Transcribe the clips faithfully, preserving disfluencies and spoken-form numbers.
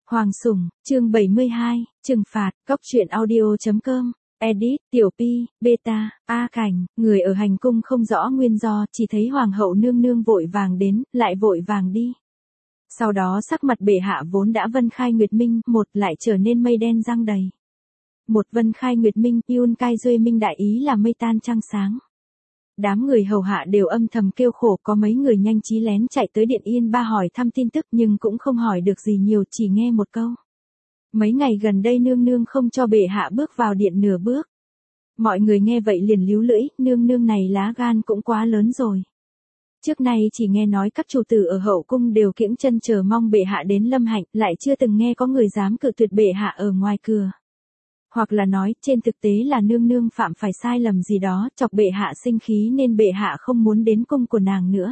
Hoàng Sủng, chương bảy mươi hai, trừng phạt, góc truyện audio.com, edit, Tiểu Pi, Beta, A Cảnh, người ở hành cung không rõ nguyên do, chỉ thấy Hoàng hậu nương nương vội vàng đến, lại vội vàng đi. Sau đó sắc mặt bệ hạ vốn đã vân khai nguyệt minh, một lại trở nên mây đen giăng đầy. Một vân khai nguyệt minh, yun cai duy minh đại ý là mây tan trăng sáng. Đám người hầu hạ đều âm thầm kêu khổ, có mấy người nhanh trí lén chạy tới Điện Yên Ba hỏi thăm tin tức nhưng cũng không hỏi được gì nhiều, chỉ nghe một câu. Mấy ngày gần đây nương nương không cho bệ hạ bước vào điện nửa bước. Mọi người nghe vậy liền líu lưỡi, nương nương này lá gan cũng quá lớn rồi. Trước nay chỉ nghe nói các chủ tử ở hậu cung đều kiễng chân chờ mong bệ hạ đến lâm hạnh, lại chưa từng nghe có người dám cự tuyệt bệ hạ ở ngoài cửa. Hoặc là nói, trên thực tế là nương nương phạm phải sai lầm gì đó, chọc bệ hạ sinh khí nên bệ hạ không muốn đến cung của nàng nữa.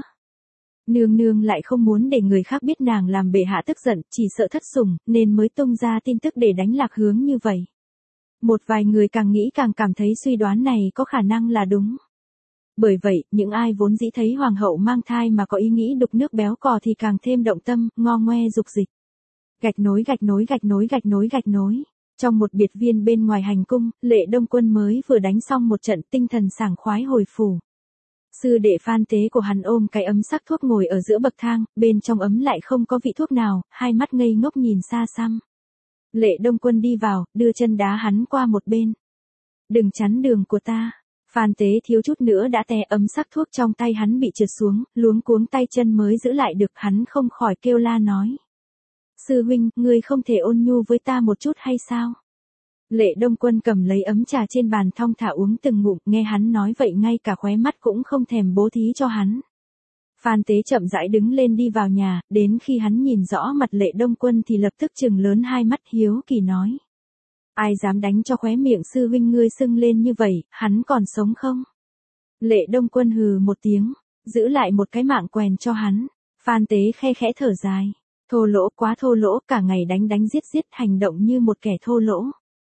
Nương nương lại không muốn để người khác biết nàng làm bệ hạ tức giận, chỉ sợ thất sủng, nên mới tung ra tin tức để đánh lạc hướng như vậy. Một vài người càng nghĩ càng cảm thấy suy đoán này có khả năng là đúng. Bởi vậy, những ai vốn dĩ thấy hoàng hậu mang thai mà có ý nghĩ đục nước béo cò thì càng thêm động tâm, ngo ngoe dục dịch. Gạch nối gạch nối gạch nối gạch nối gạch nối. Trong một biệt viên bên ngoài hành cung, Lệ Đông Quân mới vừa đánh xong một trận, tinh thần sảng khoái hồi phủ. Sư đệ Phan Tế của hắn ôm cái ấm sắc thuốc ngồi ở giữa bậc thang, bên trong ấm lại không có vị thuốc nào, hai mắt ngây ngốc nhìn xa xăm. Lệ Đông Quân đi vào, đưa chân đá hắn qua một bên. Đừng chắn đường của ta. Phan Tế thiếu chút nữa đã té, ấm sắc thuốc trong tay hắn bị trượt xuống, luống cuống tay chân mới giữ lại được, hắn không khỏi kêu la nói. Sư huynh, ngươi không thể ôn nhu với ta một chút hay sao? Lệ Đông Quân cầm lấy ấm trà trên bàn thong thả uống từng ngụm, nghe hắn nói vậy ngay cả khóe mắt cũng không thèm bố thí cho hắn. Phan Tế chậm rãi đứng lên đi vào nhà, đến khi hắn nhìn rõ mặt Lệ Đông Quân thì lập tức trừng lớn hai mắt hiếu kỳ nói. Ai dám đánh cho khóe miệng sư huynh ngươi sưng lên như vậy, hắn còn sống không? Lệ Đông Quân hừ một tiếng, giữ lại một cái mạng quèn cho hắn. Phan Tế khe khẽ thở dài. Thô lỗ, quá thô lỗ, cả ngày đánh đánh giết giết, hành động như một kẻ thô lỗ.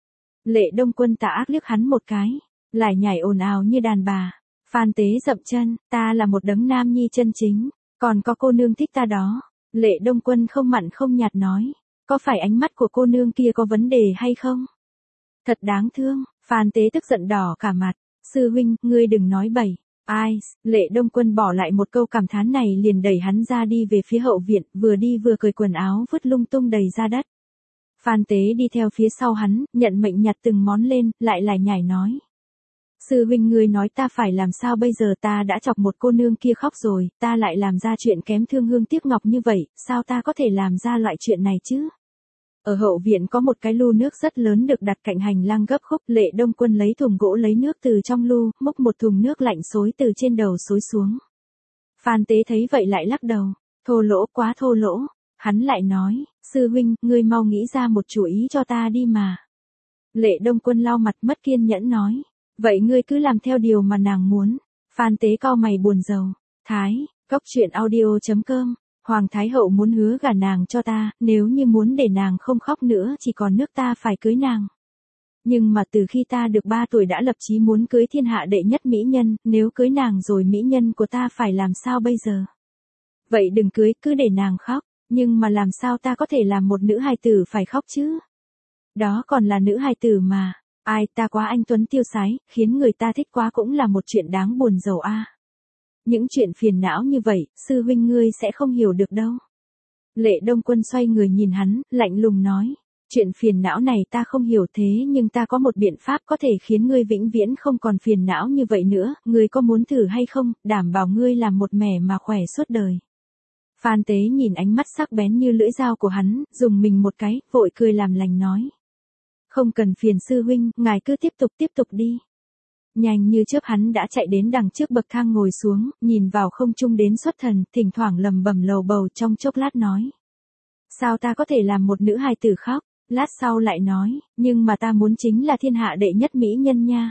Lệ Đông Quân tà ác liếc hắn một cái, lại nhảy ồn ào như đàn bà. Phan Tế dậm chân, ta là một đấng nam nhi chân chính, còn có cô nương thích ta đó. Lệ Đông Quân không mặn không nhạt nói, có phải ánh mắt của cô nương kia có vấn đề hay không? Thật đáng thương. Phan Tế tức giận đỏ cả mặt, sư huynh, ngươi đừng nói bậy. Ai, Lệ Đông Quân bỏ lại một câu cảm thán này liền đẩy hắn ra đi về phía hậu viện, vừa đi vừa cởi quần áo vứt lung tung đầy ra đất. Phan Tế đi theo phía sau hắn, nhận mệnh nhặt từng món lên, lại lại nhảy nói. Sư huynh ngươi nói ta phải làm sao bây giờ, ta đã chọc một cô nương kia khóc rồi, ta lại làm ra chuyện kém thương hương tiếc ngọc như vậy, sao ta có thể làm ra loại chuyện này chứ? Ở hậu viện có một cái lu nước rất lớn được đặt cạnh hành lang gấp khúc, Lệ Đông Quân lấy thùng gỗ lấy nước từ trong lu, múc một thùng nước lạnh xối từ trên đầu xối xuống. Phan Tế thấy vậy lại lắc đầu, thô lỗ, quá thô lỗ. Hắn lại nói, sư huynh, ngươi mau nghĩ ra một chủ ý cho ta đi mà. Lệ Đông Quân lau mặt mất kiên nhẫn nói, vậy ngươi cứ làm theo điều mà nàng muốn. Phan Tế cau mày buồn rầu, Thái, góc truyện audio.com. Hoàng Thái Hậu muốn hứa gả nàng cho ta, nếu như muốn để nàng không khóc nữa chỉ còn nước ta phải cưới nàng. Nhưng mà từ khi ta được ba tuổi đã lập chí muốn cưới thiên hạ đệ nhất mỹ nhân, nếu cưới nàng rồi mỹ nhân của ta phải làm sao bây giờ? Vậy đừng cưới, cứ để nàng khóc, nhưng mà làm sao ta có thể làm một nữ hài tử phải khóc chứ? Đó còn là nữ hài tử mà, ai, ta quá anh tuấn tiêu sái, khiến người ta thích quá cũng là một chuyện đáng buồn rầu a. À. Những chuyện phiền não như vậy, sư huynh ngươi sẽ không hiểu được đâu. Lệ Đông Quân xoay người nhìn hắn, lạnh lùng nói, chuyện phiền não này ta không hiểu thế nhưng ta có một biện pháp có thể khiến ngươi vĩnh viễn không còn phiền não như vậy nữa, ngươi có muốn thử hay không, đảm bảo ngươi làm một mẻ mà khỏe suốt đời. Phan Tế nhìn ánh mắt sắc bén như lưỡi dao của hắn, dùng mình một cái, vội cười làm lành nói. Không cần phiền sư huynh, ngài cứ tiếp tục tiếp tục đi. Nhanh như chớp hắn đã chạy đến đằng trước bậc thang ngồi xuống, nhìn vào không trung đến xuất thần, thỉnh thoảng lầm bầm lầu bầu trong chốc lát nói. Sao ta có thể làm một nữ hài tử khóc, lát sau lại nói, nhưng mà ta muốn chính là thiên hạ đệ nhất mỹ nhân nha.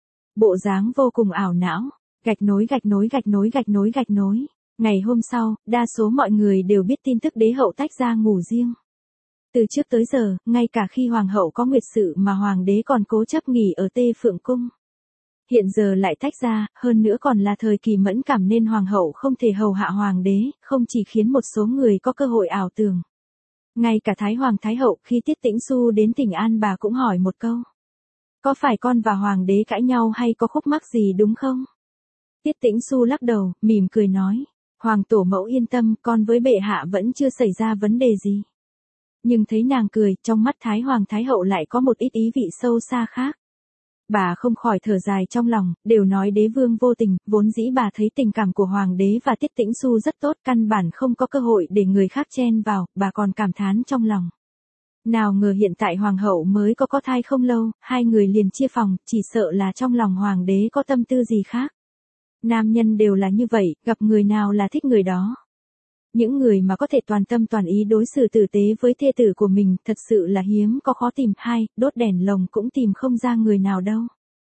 Bộ dáng vô cùng ảo não, gạch nối gạch nối gạch nối gạch nối gạch nối. Ngày hôm sau, đa số mọi người đều biết tin tức đế hậu tách ra ngủ riêng. Từ trước tới giờ, ngay cả khi hoàng hậu có nguyệt sự mà hoàng đế còn cố chấp nghỉ ở Tê Phượng Cung. Hiện giờ lại tách ra, hơn nữa còn là thời kỳ mẫn cảm nên hoàng hậu không thể hầu hạ hoàng đế, không chỉ khiến một số người có cơ hội ảo tưởng. Ngay cả Thái Hoàng Thái Hậu khi Tiết Tĩnh Xu đến Tỉnh An bà cũng hỏi một câu. Có phải con và Hoàng đế cãi nhau hay có khúc mắc gì đúng không? Tiết Tĩnh Xu lắc đầu, mỉm cười nói. Hoàng tổ mẫu yên tâm, con với bệ hạ vẫn chưa xảy ra vấn đề gì. Nhưng thấy nàng cười, trong mắt Thái Hoàng Thái Hậu lại có một ít ý vị sâu xa khác. Bà không khỏi thở dài trong lòng, đều nói đế vương vô tình, vốn dĩ bà thấy tình cảm của Hoàng đế và Tiết Tĩnh Xu rất tốt, căn bản không có cơ hội để người khác chen vào, bà còn cảm thán trong lòng. Nào ngờ hiện tại Hoàng hậu mới có có thai không lâu, hai người liền chia phòng, chỉ sợ là trong lòng Hoàng đế có tâm tư gì khác. Nam nhân đều là như vậy, gặp người nào là thích người đó. Những người mà có thể toàn tâm toàn ý đối xử tử tế với thê tử của mình thật sự là hiếm có khó tìm. Hai, đốt đèn lồng cũng tìm không ra người nào đâu.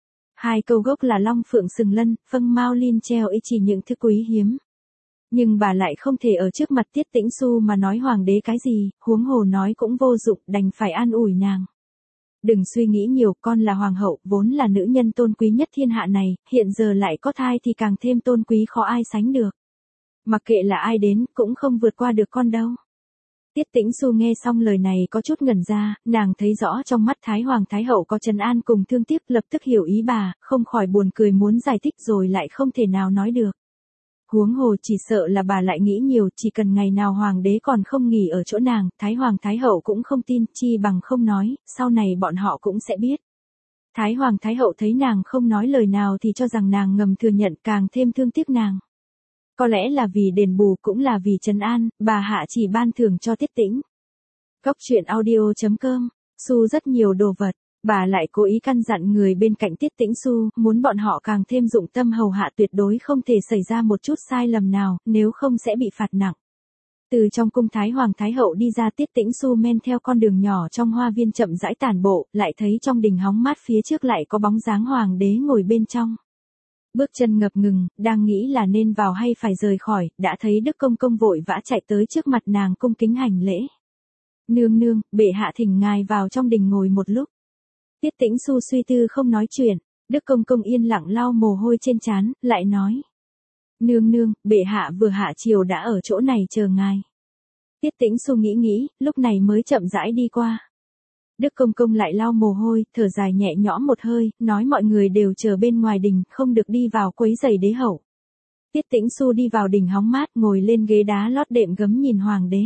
Hai câu gốc là long phượng sừng lân, phâng mao lin treo ý chỉ những thứ quý hiếm. Nhưng bà lại không thể ở trước mặt Tiết Tĩnh Xu mà nói Hoàng đế cái gì, huống hồ nói cũng vô dụng, đành phải an ủi nàng. Đừng suy nghĩ nhiều, con là hoàng hậu, vốn là nữ nhân tôn quý nhất thiên hạ này, hiện giờ lại có thai thì càng thêm tôn quý khó ai sánh được. Mặc kệ là ai đến, cũng không vượt qua được con đâu. Tiết Tĩnh Xu nghe xong lời này có chút ngẩn ra, nàng thấy rõ trong mắt Thái Hoàng Thái Hậu có trấn an cùng thương tiếc, lập tức hiểu ý bà, không khỏi buồn cười muốn giải thích rồi lại không thể nào nói được. Huống hồ chỉ sợ là bà lại nghĩ nhiều, chỉ cần ngày nào Hoàng đế còn không nghỉ ở chỗ nàng, Thái Hoàng Thái Hậu cũng không tin, chi bằng không nói, sau này bọn họ cũng sẽ biết. Thái Hoàng Thái Hậu thấy nàng không nói lời nào thì cho rằng nàng ngầm thừa nhận, càng thêm thương tiếc nàng. Có lẽ là vì đền bù cũng là vì trấn an, bà hạ chỉ ban thưởng cho Tiết Tĩnh. Góc truyện audio chấm com, Xu rất nhiều đồ vật, bà lại cố ý căn dặn người bên cạnh Tiết Tĩnh Xu, muốn bọn họ càng thêm dụng tâm hầu hạ, tuyệt đối không thể xảy ra một chút sai lầm nào, nếu không sẽ bị phạt nặng. Từ trong cung Thái Hoàng Thái Hậu đi ra, Tiết Tĩnh Xu men theo con đường nhỏ trong hoa viên chậm rãi tản bộ, lại thấy trong đình hóng mát phía trước lại có bóng dáng Hoàng đế ngồi bên trong. Bước chân ngập ngừng, đang nghĩ là nên vào hay phải rời khỏi, đã thấy Đức Công Công vội vã chạy tới trước mặt nàng cung kính hành lễ. Nương nương, bệ hạ thỉnh ngài vào trong đình ngồi một lúc. Tiết Tĩnh Xu suy tư không nói chuyện, Đức Công Công yên lặng lau mồ hôi trên trán, lại nói. Nương nương, bệ hạ vừa hạ triều đã ở chỗ này chờ ngài. Tiết Tĩnh Xu nghĩ nghĩ, lúc này mới chậm rãi đi qua. Đức Công Công lại lau mồ hôi, thở dài nhẹ nhõm một hơi, nói mọi người đều chờ bên ngoài đình, không được đi vào quấy rầy đế hậu. Tiết Tĩnh Xu đi vào đình hóng mát, ngồi lên ghế đá lót đệm gấm nhìn Hoàng đế.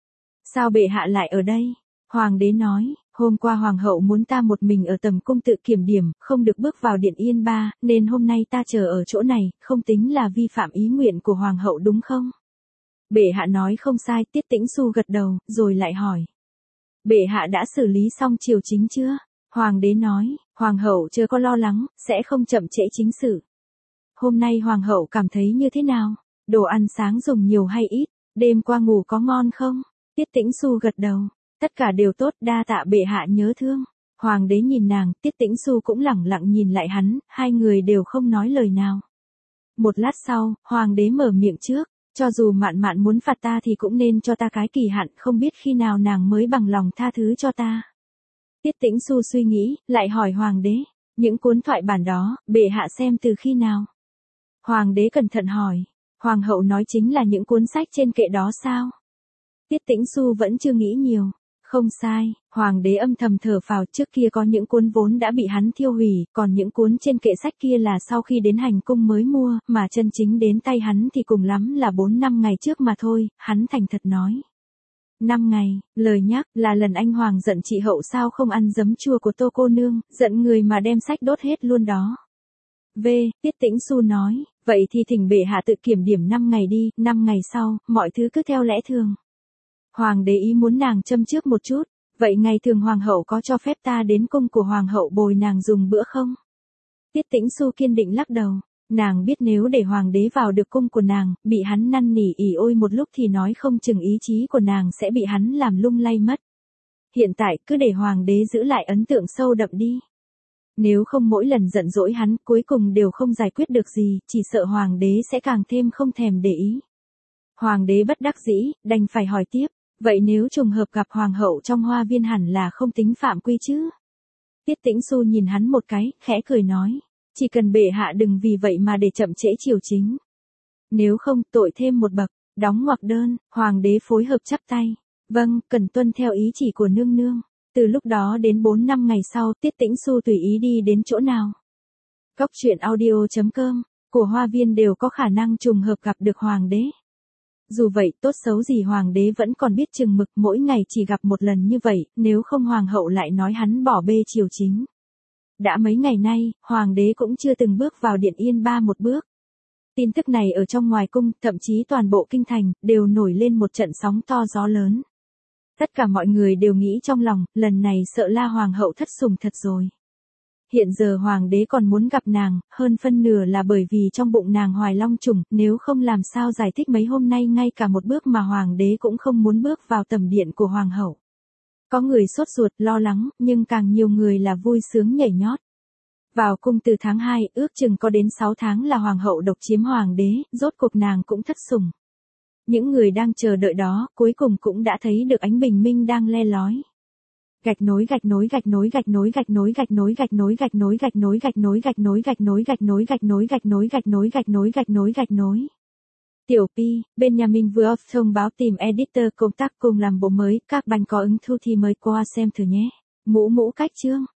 Sao bệ hạ lại ở đây? Hoàng đế nói, hôm qua Hoàng hậu muốn ta một mình ở tầm cung tự kiểm điểm, không được bước vào điện Yên Ba, nên hôm nay ta chờ ở chỗ này, không tính là vi phạm ý nguyện của Hoàng hậu đúng không? Bệ hạ nói không sai, Tiết Tĩnh Xu gật đầu, rồi lại hỏi. Bệ hạ đã xử lý xong triều chính chưa? Hoàng đế nói, Hoàng hậu chưa có lo lắng, sẽ không chậm trễ chính sự. Hôm nay Hoàng hậu cảm thấy như thế nào? Đồ ăn sáng dùng nhiều hay ít? Đêm qua ngủ có ngon không? Tiết Tĩnh Xu gật đầu. Tất cả đều tốt, đa tạ bệ hạ nhớ thương. Hoàng đế nhìn nàng, Tiết Tĩnh Xu cũng lẳng lặng nhìn lại hắn, hai người đều không nói lời nào. Một lát sau, Hoàng đế mở miệng trước. Cho dù Mạn Mạn muốn phạt ta thì cũng nên cho ta cái kỳ hạn, không biết khi nào nàng mới bằng lòng tha thứ cho ta. Tiết Tĩnh Xu suy nghĩ, lại hỏi Hoàng đế, những cuốn thoại bản đó, bệ hạ xem từ khi nào? Hoàng đế cẩn thận hỏi, Hoàng hậu nói chính là những cuốn sách trên kệ đó sao? Tiết Tĩnh Xu vẫn chưa nghĩ nhiều. Không sai, Hoàng đế âm thầm thở phào, trước kia có những cuốn vốn đã bị hắn thiêu hủy, còn những cuốn trên kệ sách kia là sau khi đến hành cung mới mua, mà chân chính đến tay hắn thì cùng lắm là bốn năm ngày trước mà thôi, hắn thành thật nói. Năm ngày, lời nhắc là lần anh Hoàng giận chị hậu sao không ăn giấm chua của Tô cô nương, giận người mà đem sách đốt hết luôn đó. V. Tiết Tĩnh Xu nói, vậy thì thỉnh bệ hạ tự kiểm điểm năm ngày đi, năm ngày sau, mọi thứ cứ theo lẽ thường. Hoàng đế ý muốn nàng châm trước một chút, vậy ngày thường Hoàng hậu có cho phép ta đến cung của Hoàng hậu bồi nàng dùng bữa không? Tiết Tĩnh Xu kiên định lắc đầu, nàng biết nếu để Hoàng đế vào được cung của nàng, bị hắn năn nỉ ỉ ôi một lúc thì nói không chừng ý chí của nàng sẽ bị hắn làm lung lay mất. Hiện tại cứ để Hoàng đế giữ lại ấn tượng sâu đậm đi. Nếu không mỗi lần giận dỗi hắn cuối cùng đều không giải quyết được gì, chỉ sợ Hoàng đế sẽ càng thêm không thèm để ý. Hoàng đế bất đắc dĩ, đành phải hỏi tiếp. Vậy nếu trùng hợp gặp Hoàng hậu trong hoa viên hẳn là không tính phạm quy chứ? Tiết Tĩnh Xu nhìn hắn một cái, khẽ cười nói. Chỉ cần bệ hạ đừng vì vậy mà để chậm trễ triều chính. Nếu không, tội thêm một bậc, đóng ngoặc đơn, Hoàng đế phối hợp chắp tay. Vâng, cần tuân theo ý chỉ của nương nương. Từ lúc đó đến bốn năm ngày sau, Tiết Tĩnh Xu tùy ý đi đến chỗ nào. Góc truyện audio.com, của Hoa Viên đều có khả năng trùng hợp gặp được hoàng đế. Dù vậy, tốt xấu gì hoàng đế vẫn còn biết chừng mực, mỗi ngày chỉ gặp một lần như vậy, nếu không hoàng hậu lại nói hắn bỏ bê triều chính. Đã mấy ngày nay, hoàng đế cũng chưa từng bước vào điện Yên Ba một bước. Tin tức này ở trong ngoài cung, thậm chí toàn bộ kinh thành, đều nổi lên một trận sóng to gió lớn. Tất cả mọi người đều nghĩ trong lòng, lần này sợ là hoàng hậu thất sủng thật rồi. Hiện giờ hoàng đế còn muốn gặp nàng, hơn phân nửa là bởi vì trong bụng nàng hoài long trùng, nếu không làm sao giải thích mấy hôm nay ngay cả một bước mà hoàng đế cũng không muốn bước vào tầm điện của hoàng hậu. Có người sốt ruột, lo lắng, nhưng càng nhiều người là vui sướng nhảy nhót. Vào cung từ tháng hai, ước chừng có đến sáu tháng là hoàng hậu độc chiếm hoàng đế, rốt cuộc nàng cũng thất sủng. Những người đang chờ đợi đó, cuối cùng cũng đã thấy được ánh bình minh đang le lói. Gạch nối gạch nối gạch nối gạch nối gạch nối gạch nối gạch nối gạch nối gạch nối gạch nối gạch nối gạch nối gạch nối gạch nối gạch nối gạch nối gạch nối gạch nối gạch nối. Tiểu Pi, bên nhà mình vừa thông báo tìm editor công tác cùng làm bộ mới, các bạn có ứng thu thì mới qua xem thử nhé. Mũ mũ cách chương.